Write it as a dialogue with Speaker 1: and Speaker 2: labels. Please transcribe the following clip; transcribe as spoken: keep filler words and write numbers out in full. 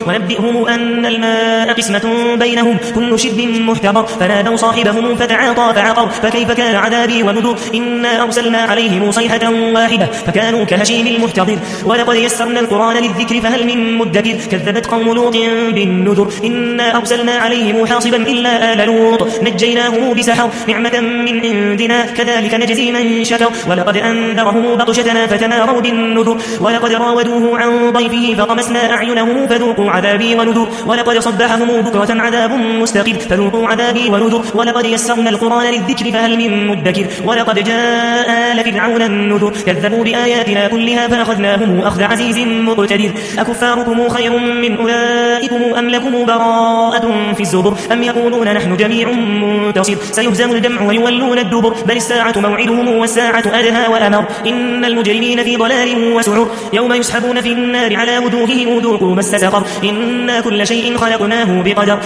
Speaker 1: ونبئهم أن الماء قسمة بينهم كل شرب محتضر فنادوا صاحبهم فتعاطى فعقر فكيف كان عذابي ونذر إنا أرسلنا عليهم صيحة واحدة فكانوا كهشيم المحتضر ولقد يسرنا القرآن للذكر فهل من مدكر كذبت قوم لوط بالنذر إنا أرسلنا عليهم حاصبا إلا آل لوط نجيناهم بسحر نعمة من عندنا كذلك نجزي من شكر ولقد أنذرهم بطشتنا فتماروا بالنذر ولقد راودوه عن ضيفه فطمسنا أعينهم فذوقوا عذابي ونذر ولقد صبحهم بكرة عذاب مستقر فذوقوا عذابي ونذر ولقد يسرنا القرآن للذكر فهل من مدكر ولقد جاء آل فرعون النذر كذبوا بآياتنا كلها فأخذناهم أخذ عزيز مقتدر أكفاركم خير من أولئكم أم لكم براءة في الزبر أم يقولون نحن جميع منتصر سيهزم الجمع ويولون الدبر بل الساعة موعدهم والساعة أدهى وأمر إن المجرمين في ضلال وسعر يوم يسحبون في النار على وجوههم ذوقوا مس سقر إنا كل شيء خلقناه بقدر